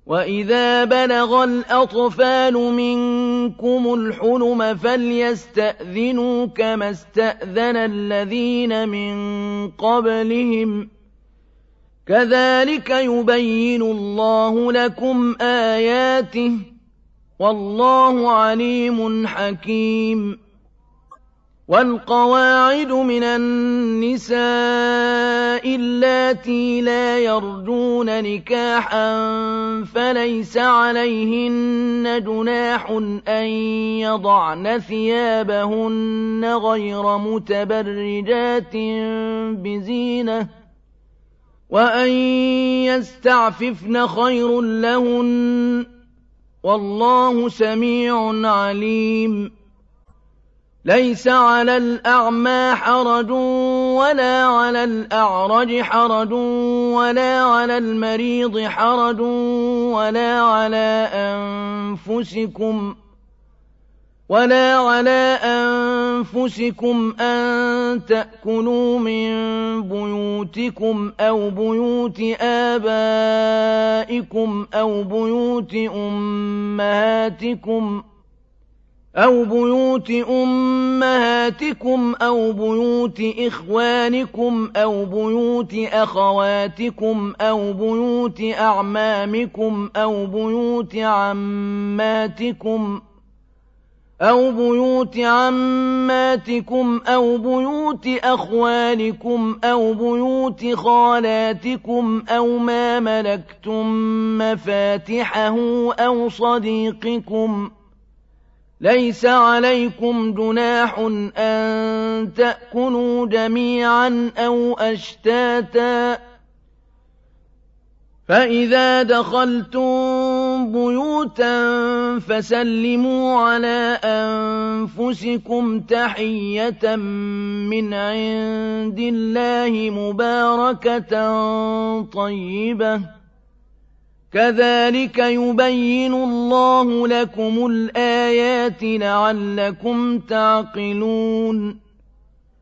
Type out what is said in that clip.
وَإِذَا بَلَغَ الْأَطْفَالُ مِنكُمُ الْحُلُمَ فَلْيَسْتَأْذِنُوا كَمَا اسْتَأْذَنَ الَّذِينَ مِن قَبْلِهِمْ ۚ كَذَٰلِكَ يُبَيِّنُ اللَّهُ لَكُمْ آيَاتِهِ ۗ وَاللَّهُ عَلِيمٌ حَكِيمٌ. وَالْقَوَاعِدُ مِنَ النِّسَاءِ اللَّاتِي لَا يَرْجُونَ نِكَاحًا فَلَيْسَ عَلَيْهِنَّ جُنَاحٌ أَن يَضَعْنَ ثِيَابَهُنَّ غَيْرَ مُتَبَرِّجَاتٍ بِزِينَةٍ ۖ وَأَن يَسْتَعْفِفْنَ خَيْرٌ لَّهُنَّ ۗ وَاللَّهُ سَمِيعٌ عَلِيمٌ. لَيْسَ عَلَى الْأَعْمَىٰ حَرَجٌ وَلَا عَلَى الْأَعْرَجِ حَرَجٌ وَلَا عَلَى الْمَرِيضِ حَرَجٌ وَلَا عَلَىٰ أَنفُسِكُمْ أَن تَأْكُلُوا مِن بُيُوتِكُمْ أَوْ بُيُوتِ آبَائِكُمْ أَوْ بُيُوتِ أُمَّهَاتِكُمْ أَوْ بُيُوتِ إِخْوَانِكُمْ أَوْ بُيُوتِ أَخَوَاتِكُمْ أَوْ بُيُوتِ أَعْمَامِكُمْ أَوْ بُيُوتِ عَمَّاتِكُمْ أَوْ بُيُوتِ أَخْوَالِكُمْ أَوْ بُيُوتِ خَالَاتِكُمْ أَوْ مَا مَلَكْتُم مَّفَاتِحَهُ أَوْ صَدِيقِكُمْ ۚ لَيْسَ عَلَيْكُمْ جُنَاحٌ أَن تَأْكُلُوا جَمِيعًا أَوْ أَشْتَاتًا ۚ فَإِذَا دَخَلْتُم بُيُوتًا فَسَلِّمُوا عَلَىٰ أَنفُسِكُمْ تَحِيَّةً مِّنْ عِندِ اللَّهِ مُبَارَكَةً طَيِّبَةً ۚ كَذَٰلِكَ يُبَيِّنُ اللَّهُ لَكُمُ الْآيَاتِ لَعَلَّكُمْ تَعْقِلُونَ